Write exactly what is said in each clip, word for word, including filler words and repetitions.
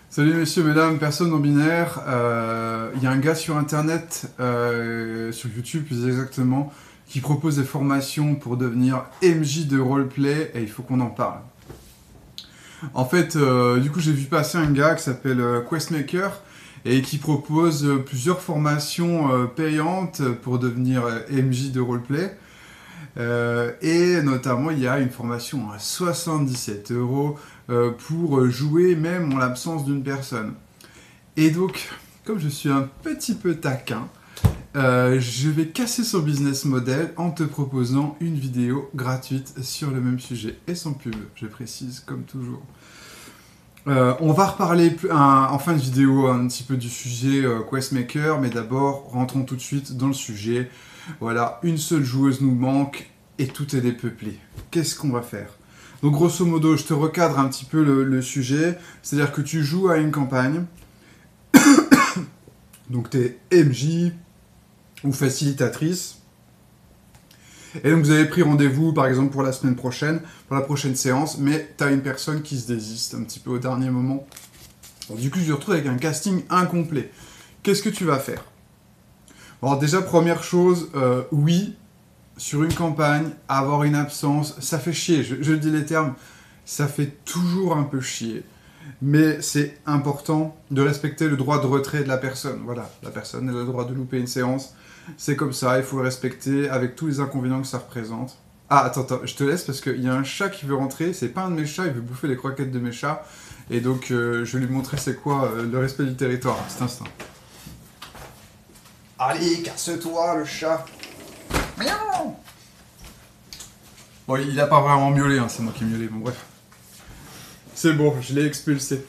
Salut messieurs, mesdames, personnes non binaires. Il euh, y a un gars sur internet, euh, sur YouTube plus exactement, qui propose des formations pour devenir M J de roleplay et il faut qu'on en parle. En fait, euh, du coup, j'ai vu passer un gars qui s'appelle euh, Questmaker et qui propose euh, plusieurs formations euh, payantes pour devenir euh, M J de roleplay. Euh, et notamment, il y a une formation à soixante-dix-sept euros euh, pour jouer même en l'absence d'une personne. Et donc, comme je suis un petit peu taquin, euh, je vais casser son business model en te proposant une vidéo gratuite sur le même sujet et sans pub, je précise comme toujours. Euh, on va reparler un, en fin de vidéo un petit peu du sujet euh, Questmaker, mais d'abord rentrons tout de suite dans le sujet. Voilà, une seule joueuse nous manque et tout est dépeuplé. Qu'est-ce qu'on va faire? Donc grosso modo, je te recadre un petit peu le, le sujet, c'est-à-dire que tu joues à une campagne, donc tu es M J ou facilitatrice, et donc vous avez pris rendez-vous par exemple pour la semaine prochaine, pour la prochaine séance, mais tu as une personne qui se désiste un petit peu au dernier moment. Donc, du coup, je te retrouve avec un casting incomplet. Qu'est-ce que tu vas faire? Alors déjà, première chose, euh, oui, sur une campagne, avoir une absence, ça fait chier, je, je dis les termes, ça fait toujours un peu chier. Mais c'est important de respecter le droit de retrait de la personne. Voilà, la personne elle a le droit de louper une séance. C'est comme ça, il faut le respecter avec tous les inconvénients que ça représente. Ah, attends, attends, je te laisse parce qu'il y a un chat qui veut rentrer. C'est pas un de mes chats, il veut bouffer les croquettes de mes chats. Et donc, euh, je vais lui montrer c'est quoi euh, le respect du territoire à cet instant. Allez, casse-toi, le chat. Miaou. Bon, il a pas vraiment miaulé, hein, c'est moi qui ai miaulé, bon bref. C'est bon, je l'ai expulsé.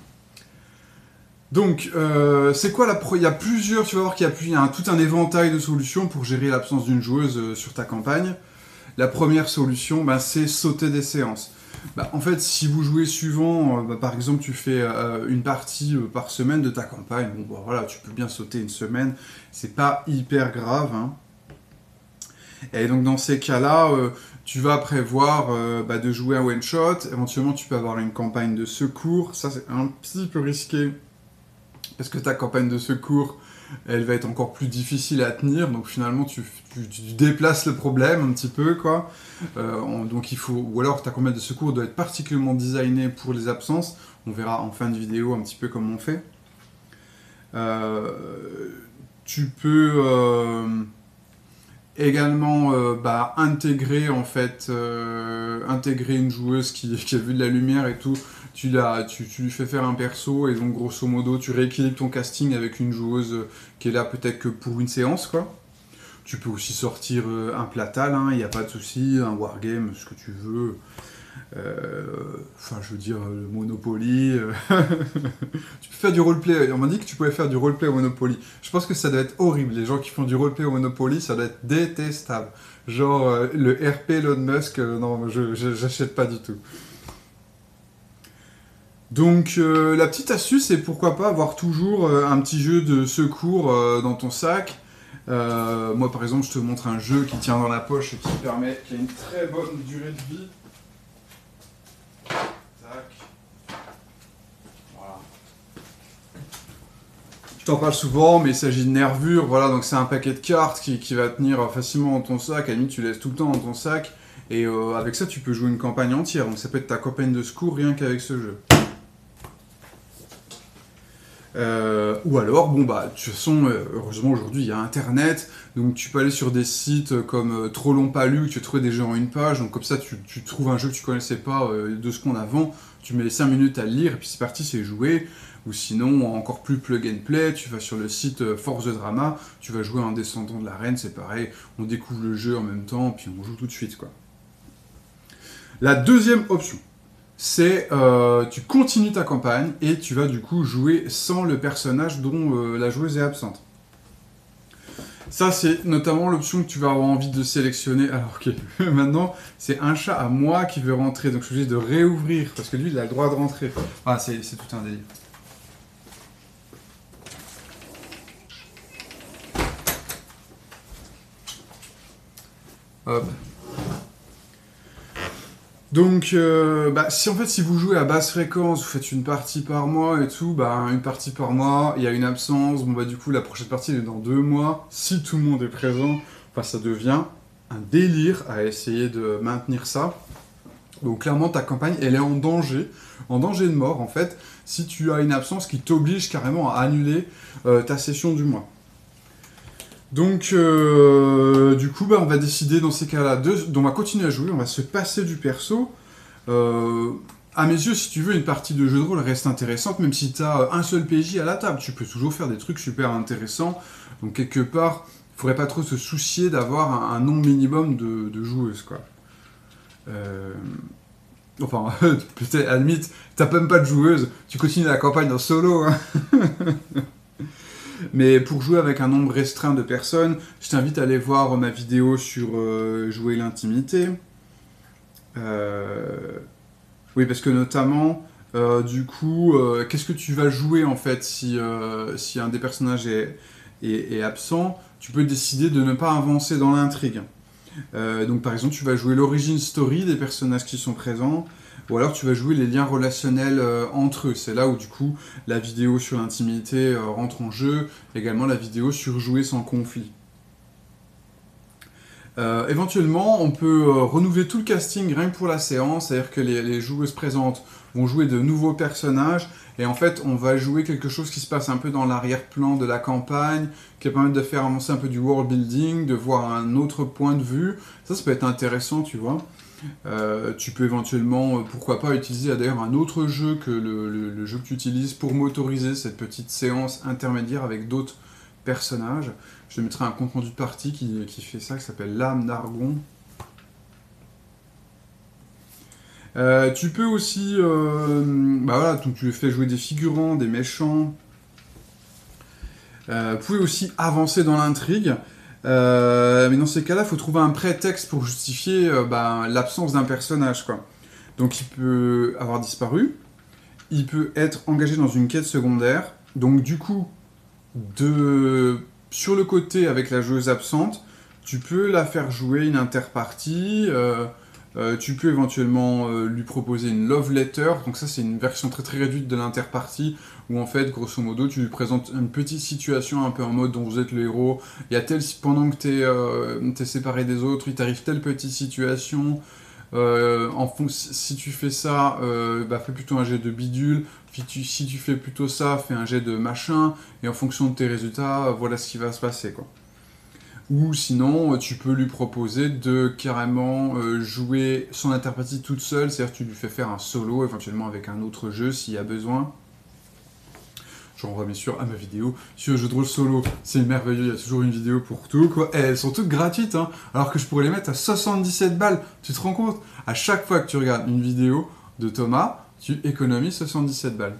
Donc, euh, c'est quoi la pro... Il y a plusieurs, tu vas voir qu'il y a, plus... Il y a un, tout un éventail de solutions pour gérer l'absence d'une joueuse euh, sur ta campagne. La première solution, bah, c'est sauter des séances. Bah, en fait, si vous jouez suivant, euh, bah, par exemple, tu fais euh, une partie euh, par semaine de ta campagne, bon, bah, voilà, tu peux bien sauter une semaine, c'est pas hyper grave, hein. Et donc, dans ces cas-là, euh, tu vas prévoir euh, bah, de jouer un one-shot, éventuellement, tu peux avoir une campagne de secours, ça, c'est un petit peu risqué, parce que ta campagne de secours, elle va être encore plus difficile à tenir, donc finalement tu, tu, tu déplaces le problème un petit peu, quoi. Euh, on, donc il faut, ou alors ta campagne de secours doit être particulièrement designée pour les absences. On verra en fin de vidéo un petit peu comment on fait. Euh, tu peux euh, également euh, bah, intégrer en fait, euh, intégrer une joueuse qui, qui a vu de la lumière et tout. Tu, la, tu, tu lui fais faire un perso et donc grosso modo tu rééquilibres ton casting avec une joueuse qui est là peut-être que pour une séance, quoi. Tu peux aussi sortir euh, un platal, il hein, n'y a pas de souci, un wargame, ce que tu veux. Euh, enfin, je veux dire, le Monopoly. Euh... tu peux faire du roleplay. On m'a dit que tu pouvais faire du roleplay au Monopoly. Je pense que ça doit être horrible. Les gens qui font du roleplay au Monopoly, ça doit être détestable. Genre, euh, le R P Elon Musk, euh, non, je, je, j'achète pas du tout. Donc euh, la petite astuce, c'est pourquoi pas avoir toujours euh, un petit jeu de secours euh, dans ton sac. Euh, moi par exemple, je te montre un jeu qui tient dans la poche et qui permet, qui a une très bonne durée de vie. Tac. Voilà. Je t'en parle souvent, mais il s'agit de nervures. Voilà, donc c'est un paquet de cartes qui, qui va tenir facilement dans ton sac. À la limite, tu laisses tout le temps dans ton sac. Et euh, avec ça, tu peux jouer une campagne entière. Donc ça peut être ta campagne de secours rien qu'avec ce jeu. Euh, ou alors, bon bah, de toute façon, euh, heureusement aujourd'hui il y a internet, donc tu peux aller sur des sites comme euh, Trop Long Pas Lu, tu vas trouver des jeux en une page, donc comme ça tu, tu trouves un jeu que tu connaissais pas euh, de ce qu'on a avant, tu mets les cinq minutes à le lire et puis c'est parti, c'est joué. Ou sinon, encore plus plug and play, tu vas sur le site euh, Force the Drama, tu vas jouer un descendant de la reine, c'est pareil, on découvre le jeu en même temps, puis on joue tout de suite, quoi. La deuxième option, c'est euh, tu continues ta campagne et tu vas du coup jouer sans le personnage dont euh, la joueuse est absente. Ça, c'est notamment l'option que tu vas avoir envie de sélectionner. Alors que maintenant, c'est un chat à moi qui veut rentrer, donc je suis obligé de réouvrir parce que lui, il a le droit de rentrer. Ah, c'est tout un délire. Hop. Donc, euh, bah, si en fait, si vous jouez à basse fréquence, vous faites une partie par mois et tout, bah, une partie par mois, il y a une absence, bon, bah, du coup, la prochaine partie, elle est dans deux mois. Si tout le monde est présent, enfin, ça devient un délire à essayer de maintenir ça. Donc, clairement, ta campagne, elle est en danger, en danger de mort, en fait, si tu as une absence qui t'oblige carrément à annuler euh, ta session du mois. Donc, euh, du coup, bah, on va décider dans ces cas-là, de, on va continuer à jouer, on va se passer du perso. Euh, à mes yeux, si tu veux, une partie de jeu de rôle reste intéressante, même si tu as un seul P J à la table. Tu peux toujours faire des trucs super intéressants. Donc, quelque part, il faudrait pas trop se soucier d'avoir un, un nombre minimum de, de joueuses, quoi. Euh, Enfin, peut-être, à la limite, t'as même pas de joueuse, tu continues la campagne en solo, hein. Mais pour jouer avec un nombre restreint de personnes, je t'invite à aller voir ma vidéo sur euh, jouer l'intimité. Euh, Oui, parce que notamment, euh, du coup, euh, qu'est-ce que tu vas jouer en fait si, euh, si un des personnages est, est, est absent? Tu peux décider de ne pas avancer dans l'intrigue. Euh, donc par exemple, tu vas jouer l'origin story des personnages qui sont présents, ou alors tu vas jouer les liens relationnels euh, entre eux. C'est là où du coup la vidéo sur l'intimité euh, rentre en jeu, également la vidéo sur jouer sans conflit. Euh, éventuellement, on peut euh, renouveler tout le casting rien que pour la séance, c'est-à-dire que les, les joueuses présentes vont jouer de nouveaux personnages, et en fait, on va jouer quelque chose qui se passe un peu dans l'arrière-plan de la campagne, qui va permettre de faire avancer un peu du world building, de voir un autre point de vue. Ça, ça peut être intéressant, tu vois. Euh, tu peux éventuellement, euh, pourquoi pas, utiliser d'ailleurs un autre jeu que le, le- le jeu que tu utilises pour m'autoriser cette petite séance intermédiaire avec d'autres personnages. Je te mettrai un compte rendu de partie qui, qui fait ça, qui s'appelle L'âme d'Argon. Euh, tu peux aussi, euh, bah voilà, donc tu fais jouer des figurants, des méchants. Euh, vous pouvez aussi avancer dans l'intrigue. Euh, mais dans ces cas-là, il faut trouver un prétexte pour justifier euh, bah, l'absence d'un personnage, quoi. Donc il peut avoir disparu, il peut être engagé dans une quête secondaire. Donc du coup, de... sur le côté avec la joueuse absente, tu peux la faire jouer une interpartie. Euh, euh, tu peux éventuellement euh, lui proposer une love letter. Donc ça, c'est une version très très réduite de l'interpartie où en fait, grosso modo, tu lui présentes une petite situation un peu en mode dont vous êtes le héros. Il y a tel pendant que t'es euh, t'es séparé des autres, il t'arrive telle petite situation. Euh, en fond, si tu fais ça, euh, bah, fais plutôt un jet de bidule. Si tu, si tu fais plutôt ça, fais un jet de machin. Et en fonction de tes résultats, voilà ce qui va se passer, quoi. Ou sinon, tu peux lui proposer de carrément euh, jouer son interpartie toute seule, c'est-à-dire que tu lui fais faire un solo, éventuellement avec un autre jeu s'il y a besoin. Je renvoie bien sûr à ma vidéo sur le jeu de rôle solo, c'est merveilleux, il y a toujours une vidéo pour tout, quoi. Et elles sont toutes gratuites, hein, alors que je pourrais les mettre à soixante-dix-sept balles. Tu te rends compte? À chaque fois que tu regardes une vidéo de Thomas, tu économises soixante-dix-sept balles.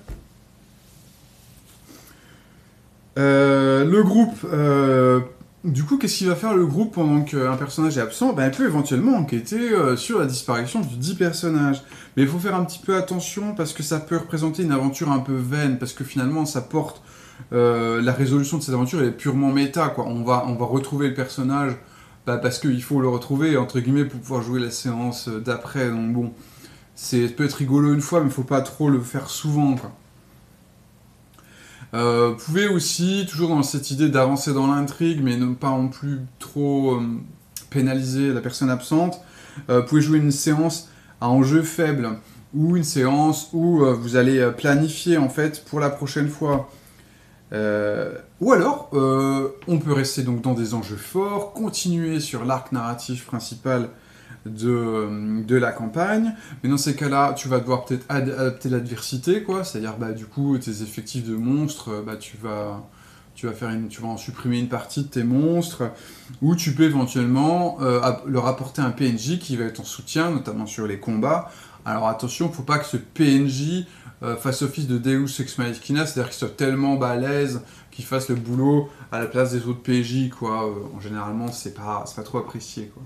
Euh, le groupe, euh, du coup, qu'est-ce qu'il va faire le groupe pendant qu'un personnage est absent? Ben, il peut éventuellement enquêter euh, sur la disparition de dix personnages. Mais il faut faire un petit peu attention parce que ça peut représenter une aventure un peu vaine, parce que finalement, ça porte... euh, la résolution de cette aventure elle est purement méta, quoi. On va, on va retrouver le personnage bah, parce qu'il faut le retrouver, entre guillemets, pour pouvoir jouer la séance d'après. Donc bon, c'est peut être rigolo une fois, mais il faut pas trop le faire souvent, quoi. Euh, vous pouvez aussi, toujours dans cette idée d'avancer dans l'intrigue, mais ne pas non plus trop euh, pénaliser la personne absente, euh, vous pouvez jouer une séance à enjeu faible, ou une séance où euh, vous allez euh, planifier en fait pour la prochaine fois. Euh, ou alors, euh, on peut rester donc dans des enjeux forts, continuer sur l'arc narratif principal de, de la campagne, mais dans ces cas-là, tu vas devoir peut-être ad- adapter l'adversité, quoi, c'est-à-dire, bah, du coup, tes effectifs de monstres, euh, bah, tu vas, tu vas faire une, tu vas en supprimer une partie de tes monstres, ou tu peux éventuellement euh, ap- leur apporter un P N J qui va être en soutien, notamment sur les combats. Alors attention, faut pas que ce P N J euh, fasse office de Deus Ex Machina, c'est-à-dire qu'il soit tellement balèze qu'il fasse le boulot à la place des autres P N J, quoi. Euh, en généralement, c'est pas, c'est pas trop apprécié, quoi.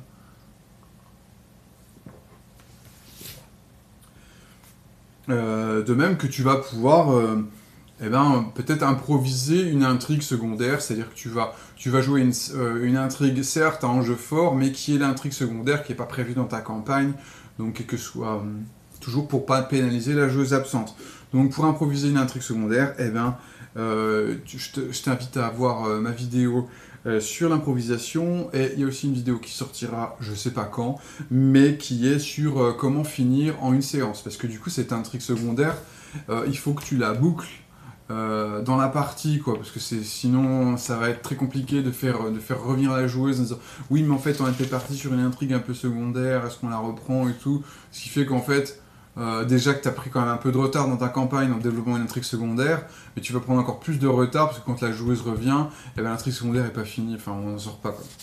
Euh, de même que tu vas pouvoir euh, eh ben, peut-être improviser une intrigue secondaire, c'est-à-dire que tu vas, tu vas jouer une, euh, une intrigue certes à enjeu fort, mais qui est l'intrigue secondaire qui n'est pas prévue dans ta campagne. Donc, quel que soit... Euh, toujours pour pas pénaliser la joueuse absente. Donc, pour improviser une intrigue secondaire, eh ben, euh, tu, je t'invite à voir euh, ma vidéo euh, sur l'improvisation. Et il y a aussi une vidéo qui sortira, je sais pas quand, mais qui est sur euh, comment finir en une séance. Parce que du coup, cette intrigue secondaire, euh, il faut que tu la boucles Euh, dans la partie, quoi, parce que c'est sinon ça va être très compliqué de faire, de faire revenir la joueuse en disant oui mais en fait on était parti sur une intrigue un peu secondaire, est-ce qu'on la reprend et tout, ce qui fait qu'en fait euh, déjà que tu as pris quand même un peu de retard dans ta campagne en développant une intrigue secondaire, mais tu vas prendre encore plus de retard parce que quand la joueuse revient, eh ben, l'intrigue secondaire est pas finie, enfin on n'en sort pas quoi.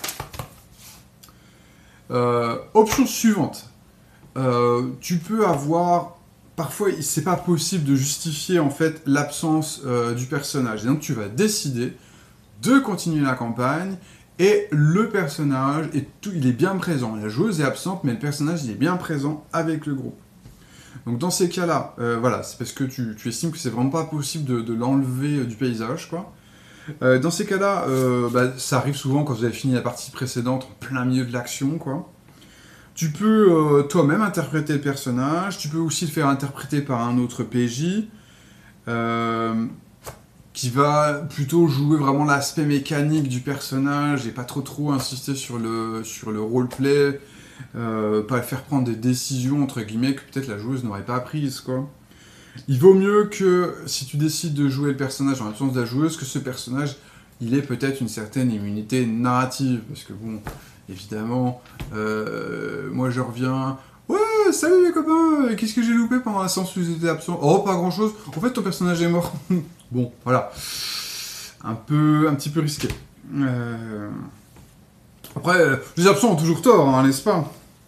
Euh, option suivante, euh, tu peux avoir parfois, c'est pas possible de justifier en fait l'absence euh, du personnage. Et donc, tu vas décider de continuer la campagne et le personnage, est tout, il est bien présent. La joueuse est absente, mais le personnage, il est bien présent avec le groupe. Donc, dans ces cas-là, euh, voilà, c'est parce que tu, tu estimes que c'est vraiment pas possible de, de l'enlever euh, du paysage, quoi. Euh, dans ces cas-là, euh, bah, ça arrive souvent quand vous avez fini la partie précédente en plein milieu de l'action, quoi. Tu peux euh, toi-même interpréter le personnage, tu peux aussi le faire interpréter par un autre P J, euh, qui va plutôt jouer vraiment l'aspect mécanique du personnage et pas trop trop insister sur le, sur le roleplay, euh, pas faire prendre des décisions entre guillemets que peut-être la joueuse n'aurait pas prises, quoi. Il vaut mieux que si tu décides de jouer le personnage en l'absence de la joueuse, que ce personnage il ait peut-être une certaine immunité narrative, parce que bon... Évidemment, euh, moi je reviens. Ouais, salut les copains, qu'est-ce que j'ai loupé pendant la séance où j'étais absent? Oh, pas grand chose. En fait, ton personnage est mort. Bon, voilà. Un peu, un petit peu risqué. Euh... Après, les absents ont toujours tort, hein, n'est-ce pas?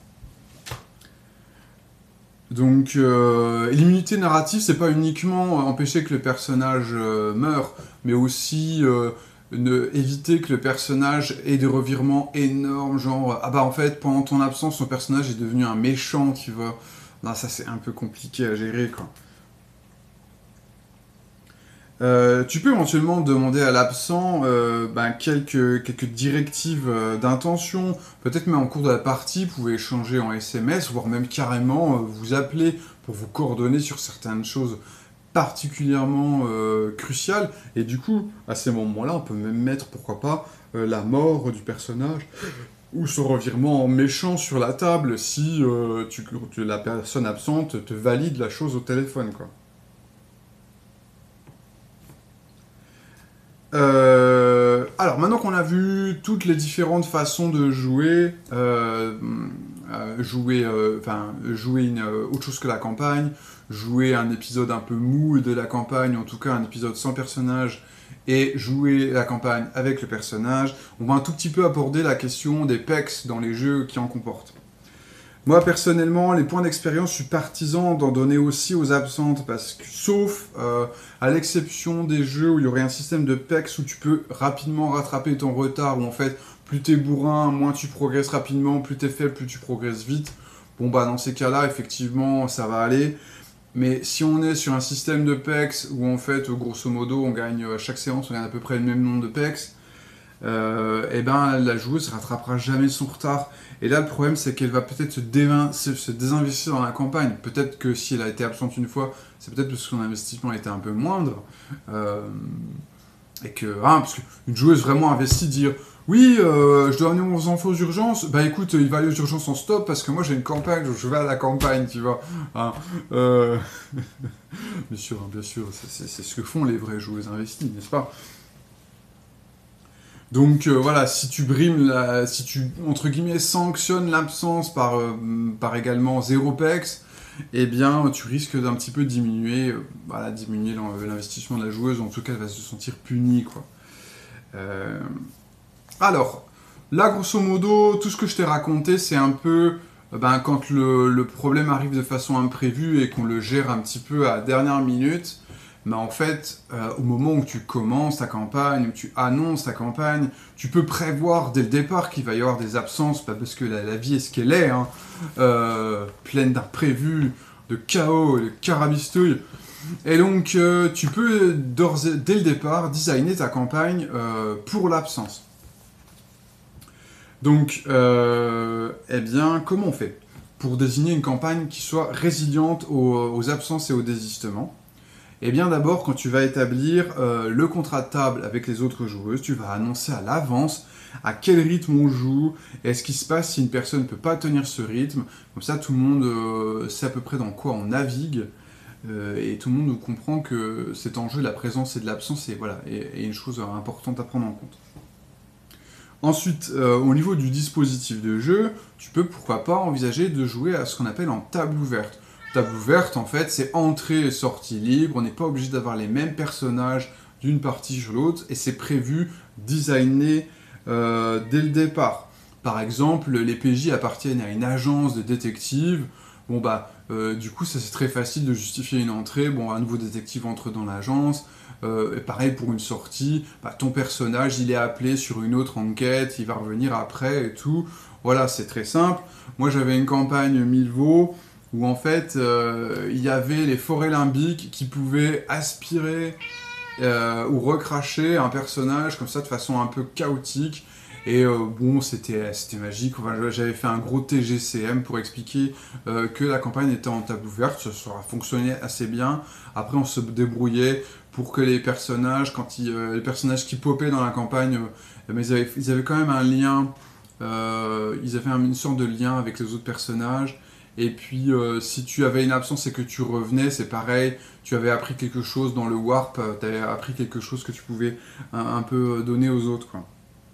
Donc, euh, l'immunité narrative, c'est pas uniquement empêcher que le personnage euh, meure, mais aussi. Euh, Ne, éviter que le personnage ait des revirements énormes, genre ah bah en fait pendant ton absence ton personnage est devenu un méchant, tu vois. Non, ça c'est un peu compliqué à gérer quoi. Euh, tu peux éventuellement demander à l'absent euh, ben, quelques, quelques directives euh, d'intention, peut-être même en cours de la partie, vous pouvez échanger en S M S, voire même carrément euh, vous appeler pour vous coordonner sur certaines choses particulièrement euh, crucial, et du coup, à ces moments-là, on peut même mettre, pourquoi pas, euh, la mort du personnage, ou son revirement en méchant sur la table, si euh, tu, tu, la personne absente te valide la chose au téléphone, quoi. Euh, alors, maintenant qu'on a vu toutes les différentes façons de jouer, euh, euh, jouer, euh, enfin, jouer une, euh, autre chose que la campagne, jouer un épisode un peu mou de la campagne, en tout cas un épisode sans personnage, et jouer la campagne avec le personnage, on va un tout petit peu aborder la question des pecs dans les jeux qui en comportent. Moi, personnellement, les points d'expérience, je suis partisan d'en donner aussi aux absentes, parce que, sauf euh, à l'exception des jeux où il y aurait un système de pecs où tu peux rapidement rattraper ton retard, où en fait, plus t'es bourrin, moins tu progresses rapidement, plus t'es faible, plus tu progresses vite. Bon, bah, dans ces cas-là, effectivement, ça va aller. Mais si on est sur un système de pecs où, en fait, grosso modo, on gagne, à chaque séance, on gagne à peu près le même nombre de pecs, euh, et ben la joueuse ne rattrapera jamais son retard. Et là, le problème, c'est qu'elle va peut-être se, dévin- se, se désinvestir dans la campagne. Peut-être que si elle a été absente une fois, c'est peut-être parce que son investissement était un peu moindre. Euh, et que, hein, parce qu'une joueuse vraiment investie, dire oui, euh, je dois amener mon enfant aux urgences, bah écoute, il va aller aux urgences en stop parce que moi j'ai une campagne, je vais à la campagne, tu vois. Hein, euh... bien sûr, bien sûr, c'est, c'est ce que font les vraies joueuses investies, n'est-ce pas? Donc euh, voilà, si tu brimes, la, si tu, entre guillemets, sanctionnes l'absence par, euh, par également zéro pex, eh bien tu risques d'un petit peu diminuer, euh, voilà, diminuer l'investissement de la joueuse, en tout cas elle va se sentir punie, quoi. Euh... Alors, là grosso modo, tout ce que je t'ai raconté, c'est un peu euh, ben, quand le, le problème arrive de façon imprévue et qu'on le gère un petit peu à la dernière minute. Mais en fait, euh, au moment où tu commences ta campagne, où tu annonces ta campagne, tu peux prévoir dès le départ qu'il va y avoir des absences, pas parce que la, la vie est ce qu'elle est, hein, euh, pleine d'imprévus, de chaos, de carabistouilles. Et donc, euh, tu peux, dès le départ, designer ta campagne euh, pour l'absence. Donc, euh, eh bien, comment on fait ? pour désigner une campagne qui soit résiliente aux, aux absences et aux désistements? Eh bien d'abord, quand tu vas établir euh, le contrat de table avec les autres joueuses, tu vas annoncer à l'avance à quel rythme on joue, et ce qui se passe si une personne ne peut pas tenir ce rythme. Comme ça, tout le monde euh, sait à peu près dans quoi on navigue, euh, et tout le monde comprend que c'est en jeu de la présence et de l'absence, et voilà, et, et une chose importante à prendre en compte. Ensuite, euh, au niveau du dispositif de jeu, tu peux pourquoi pas envisager de jouer à ce qu'on appelle en table ouverte. Table ouverte, en fait, c'est entrée et sortie libre, on n'est pas obligé d'avoir les mêmes personnages d'une partie sur l'autre, et c'est prévu, designé euh, dès le départ. Par exemple, les P J appartiennent à une agence de détectives, bon bah, euh, du coup, ça c'est très facile de justifier une entrée, bon, un nouveau détective entre dans l'agence, Euh, et pareil pour une sortie, bah, ton personnage il est appelé sur une autre enquête, il va revenir après et tout. Voilà, c'est très simple. Moi j'avais une campagne Milvaux où en fait euh, il y avait les forêts limbiques qui pouvaient aspirer euh, ou recracher un personnage comme ça de façon un peu chaotique. Et euh, bon, c'était c'était magique. Enfin, j'avais fait un gros T G C M pour expliquer euh, que la campagne était en table ouverte. Ça, ça fonctionnait assez bien. Après, on se débrouillait pour que les personnages, quand ils, euh, les personnages qui popaient dans la campagne, euh, mais ils, avaient, ils avaient quand même un lien. Euh, ils avaient une sorte de lien avec les autres personnages. Et puis, euh, si tu avais une absence et que tu revenais, c'est pareil. Tu avais appris quelque chose dans le warp. Tu avais appris quelque chose que tu pouvais un, un peu donner aux autres, quoi.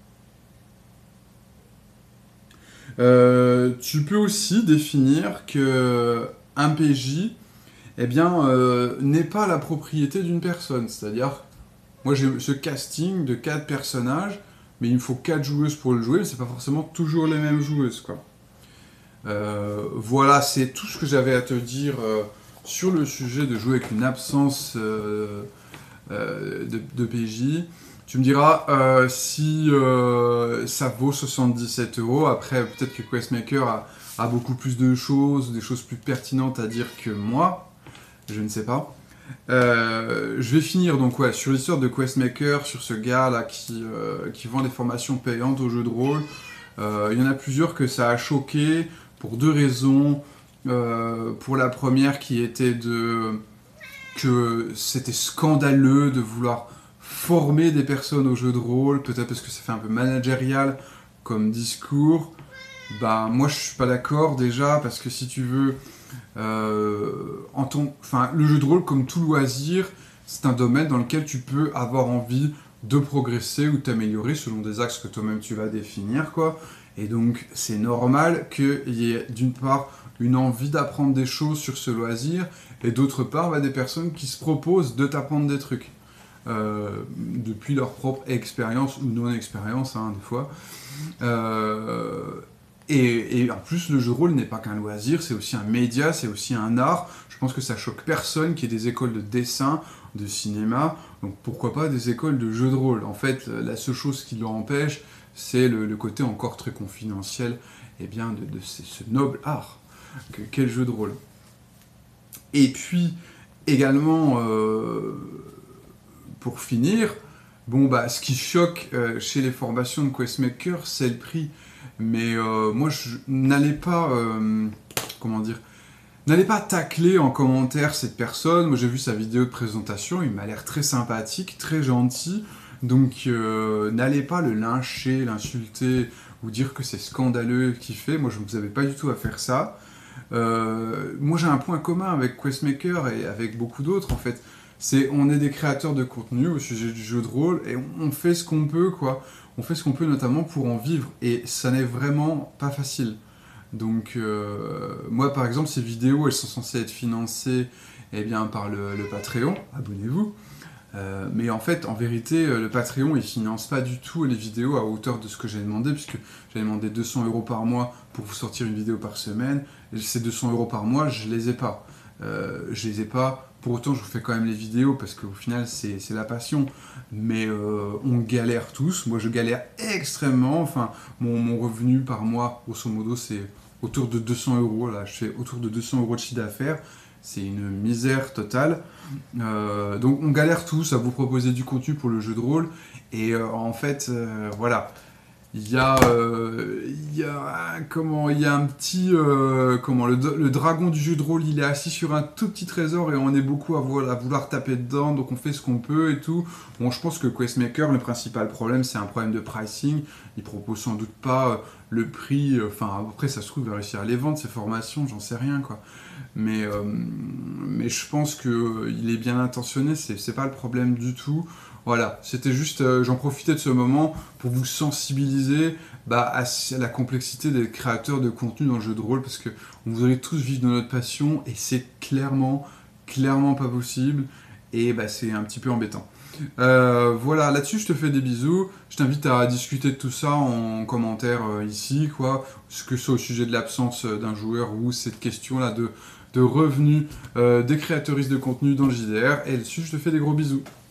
Euh, tu peux aussi définir que un P J, eh bien, euh, n'est pas la propriété d'une personne. C'est-à-dire, moi j'ai ce casting de quatre personnages, mais il me faut quatre joueuses pour le jouer, mais c'est pas forcément toujours les mêmes joueuses, quoi. Euh, voilà, c'est tout ce que j'avais à te dire euh, sur le sujet de jouer avec une absence euh, euh, de, de P J. Tu me diras euh, si euh, ça vaut soixante-dix-sept euros. Après, peut-être que Questmaker a, a beaucoup plus de choses, des choses plus pertinentes à dire que moi. Je ne sais pas. Euh, je vais finir donc ouais, sur l'histoire de Questmaker, sur ce gars là qui, euh, qui vend des formations payantes aux jeux de rôle. Euh, il y en a plusieurs que ça a choqué pour deux raisons. Euh, pour la première qui était de que c'était scandaleux de vouloir former des personnes au jeu de rôle, peut-être parce que ça fait un peu managérial comme discours. Bah moi je suis pas d'accord déjà parce que si tu veux, euh, en ton, enfin le jeu de rôle comme tout loisir, c'est un domaine dans lequel tu peux avoir envie de progresser ou t'améliorer selon des axes que toi-même tu vas définir, quoi. Et donc c'est normal qu'il y ait d'une part une envie d'apprendre des choses sur ce loisir et d'autre part bah, des personnes qui se proposent de t'apprendre des trucs. Euh, depuis leur propre expérience ou non-expérience, hein, des fois. Euh, et, et en plus, le jeu de rôle n'est pas qu'un loisir, c'est aussi un média, c'est aussi un art. Je pense que ça choque personne qu'il y ait des écoles de dessin, de cinéma, donc pourquoi pas des écoles de jeu de rôle. En fait, la seule chose qui l'empêche, c'est le, le côté encore très confidentiel eh bien, de, de ce, ce noble art qu'est le jeu de rôle. Et puis, également, euh, pour finir, bon bah ce qui choque euh, chez les formations de Questmaker, c'est le prix. Mais euh, moi je n'allais pas, euh, comment dire, n'allez pas tacler en commentaire cette personne. Moi j'ai vu sa vidéo de présentation, il m'a l'air très sympathique, très gentil. Donc euh, n'allez pas le lyncher, l'insulter ou dire que c'est scandaleux qu'il fait. Moi je ne vous avais pas du tout à faire ça. Euh, moi j'ai un point commun avec Questmaker et avec beaucoup d'autres en fait. C'est on est des créateurs de contenu au sujet du jeu de rôle et on, on fait ce qu'on peut quoi. On fait ce qu'on peut notamment pour en vivre et ça n'est vraiment pas facile. Donc euh, moi par exemple ces vidéos elles sont censées être financées eh bien, par le, le Patreon, abonnez-vous. Euh, mais en fait, en vérité, le Patreon, il finance pas du tout les vidéos à hauteur de ce que j'ai demandé, puisque j'ai demandé deux cents euros par mois pour vous sortir une vidéo par semaine. Et ces deux cents euros par mois, je les ai pas. Euh, je les ai pas. Pour autant, je vous fais quand même les vidéos, parce qu'au final, c'est la passion. Mais euh, on galère tous. Moi, je galère extrêmement. Enfin, mon, mon revenu par mois, grosso modo, c'est autour de deux cents euros. Là, je fais autour de deux cents euros de chiffre d'affaires. C'est une misère totale. Euh, donc on galère tous à vous proposer du contenu pour le jeu de rôle. Et euh, en fait, euh, voilà. Il y a, euh, il y a, comment, il y a un petit, euh, comment, le, le dragon du jeu de rôle, il est assis sur un tout petit trésor et on est beaucoup à vouloir, à vouloir taper dedans, donc on fait ce qu'on peut et tout. Bon, je pense que Questmaker, le principal problème, c'est un problème de pricing. Il propose sans doute pas euh, le prix, euh, enfin, après, ça se trouve, il va réussir à les vendre, ces formations, j'en sais rien, quoi. Mais, euh, mais je pense qu'il est bien intentionné, c'est c'est pas le problème du tout. Voilà, c'était juste, euh, j'en profitais de ce moment pour vous sensibiliser bah, à s- à la complexité des créateurs de contenu dans le jeu de rôle, parce que on voudrait tous vivre de notre passion, et c'est clairement, clairement pas possible, et bah, c'est un petit peu embêtant. Euh, voilà, là-dessus, je te fais des bisous. Je t'invite à discuter de tout ça en commentaire euh, ici, quoi. Ce que ce soit au sujet de l'absence euh, d'un joueur ou cette question-là de, de revenus euh, des créateuristes de contenu dans le J D R. Et là-dessus, je te fais des gros bisous.